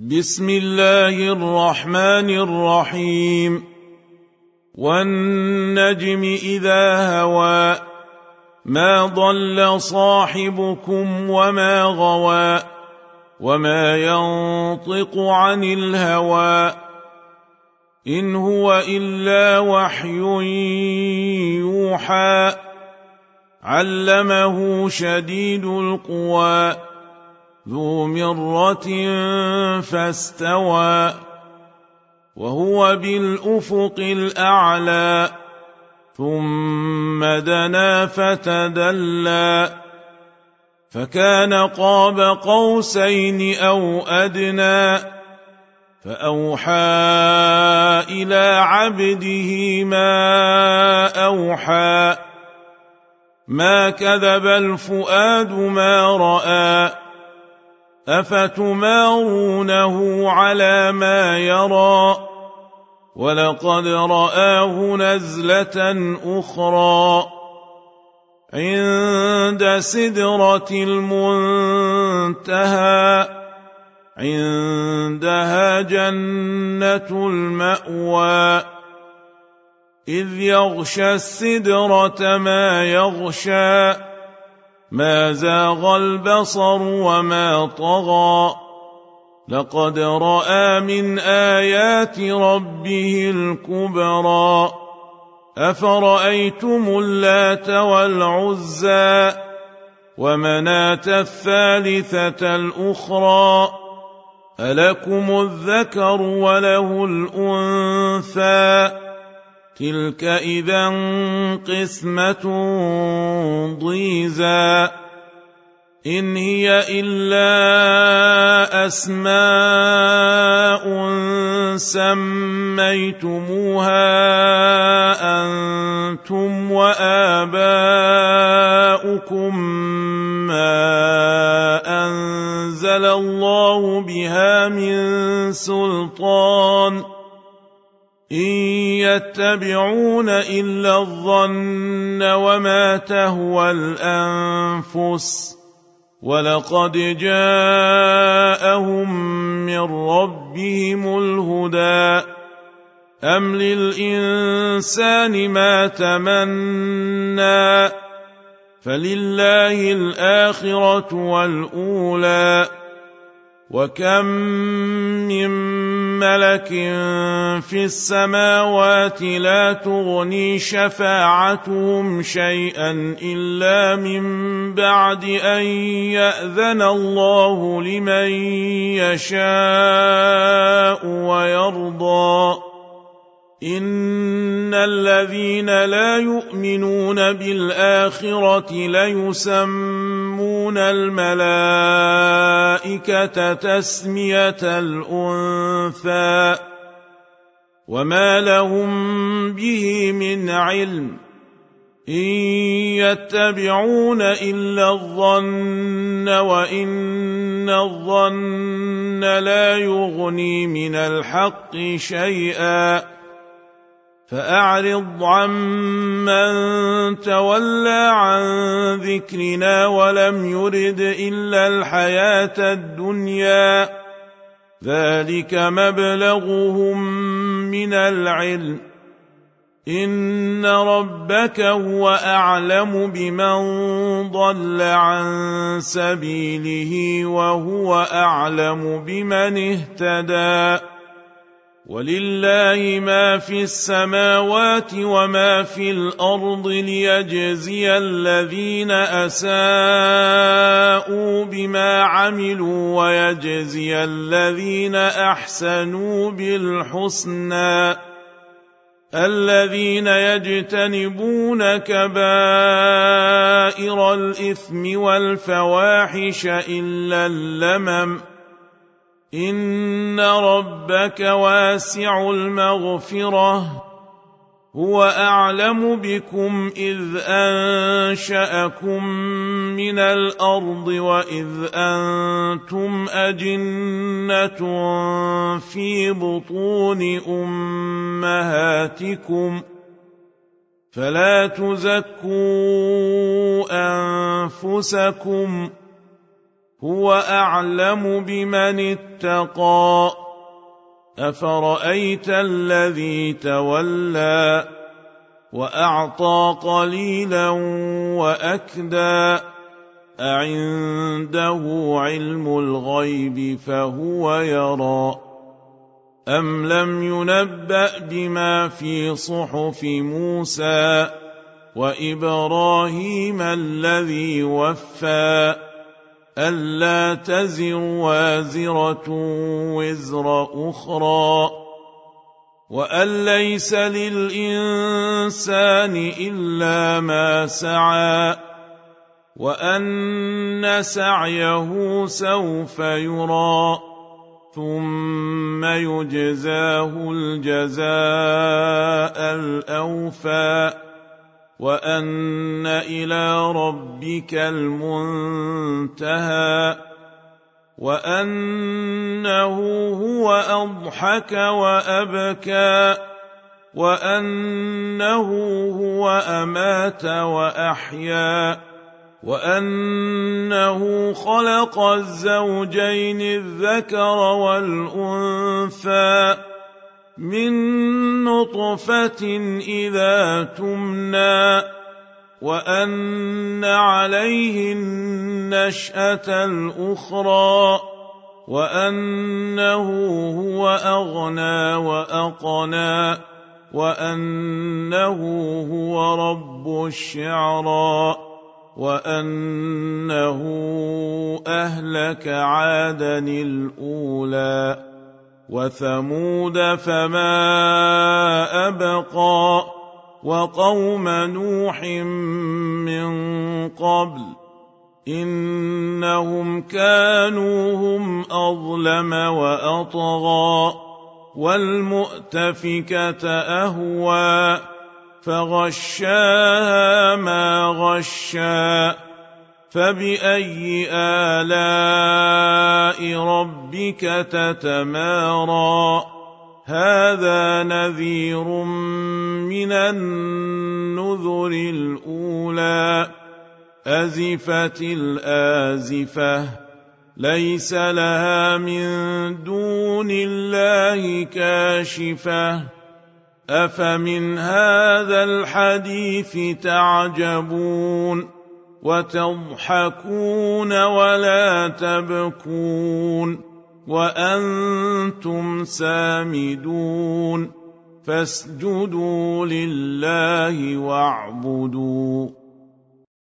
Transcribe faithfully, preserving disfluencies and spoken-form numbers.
بسم الله الرحمن الرحيم. والنجم إذا هوى ما ضل صاحبكم وما غوى وما ينطق عن الهوى إن هو إلا وحي يوحى علمه شديد القوى ذو مرة فاستوى وهو بالأفق الأعلى ثم دنا فتدلى فكان قاب قوسين أو أدنى فأوحى إلى عبده ما أوحى ما كذب الفؤاد ما رأى أفتمارونه على ما يرى ولقد رآه نزلة أخرى عند سدرة المنتهى عندها جنة المأوى إذ يغشى السدرة ما يغشى ما زاغ البصر وما طغى لقد رأى من آيات ربه الكبرى أفرأيتم اللات والعزى ومناة الثالثة الأخرى ألكم الذكر وله الأنثى تلك إذا قسمة ضيزى إن هي إلا أسماء سميتموها أنتم وآباؤكم ما أنزل الله بها من سلطان إن يتبعون إلا الظن وما تهوى الأنفس ولقد جاءهم من ربهم الهدى أم للإنسان ما تمنى فلله الآخرة والأولى وكم من ملك في السماوات لا تغني شفاعتهم شيئا إلا من بعد أن يأذن الله لمن يشاء ويرضى إن الذين لا يؤمنون بالآخرة ليسمون الملائكة تسمية الأنثى وما لهم به من علم إن يتبعون إلا الظن وإن الظن لا يغني من الحق شيئا فأعرض عمن تولى عن ذكرنا ولم يرد إلا الحياة الدنيا ذلك مبلغهم من العلم إن ربك هو أعلم بمن ضل عن سبيله وهو أعلم بمن اهتدى ولله ما في السماوات وما في الأرض ليجزي الذين أساءوا بما عملوا ويجزي الذين أحسنوا بالحسنى الذين يجتنبون كبائر الإثم والفواحش إلا اللمم إن ربك واسع المغفرة هو أعلم بكم إذ أنشأكم من الأرض وإذ أنتم أجنة في بطون أمهاتكم فلا تزكوا أنفسكم هو أعلم بمن اتقى أفرأيت الذي تولى وأعطى قليلا وأكدى أعنده علم الغيب فهو يرى أم لم ينبأ بما في صحف موسى وإبراهيم الذي وفى ألا تزر وازرة وزر أخرى وأن ليس للإنسان إلا ما سعى وأن سعيه سوف يرى ثم يجزاه الجزاء الأوفى وأن إلى ربك المنتهى وأنه هو أضحك وأبكى وأنه هو أمات وأحيا وأنه خلق الزوجين الذكر والأنثى من نطفة إذا تمنى وأن عليه النشأة الأخرى وأنه هو أغنى وأقنى وأنه هو رب الشعرى وأنه أهلك عادا الأولى وثمود فما أبقى وقوم نوح من قبل إنهم كانوا هم أظلم وأطغى والمؤتفكة أهوى فغشاها ما غشى فبأي آلاء ربك تتمارى هذا نذير من النذر الأولى أزفت الآزفة ليس لها من دون الله كاشفة أفمن هذا الحديث تعجبون وتضحكون ولا تبكون وأنتم سامدون فاسجدوا لله واعبدوا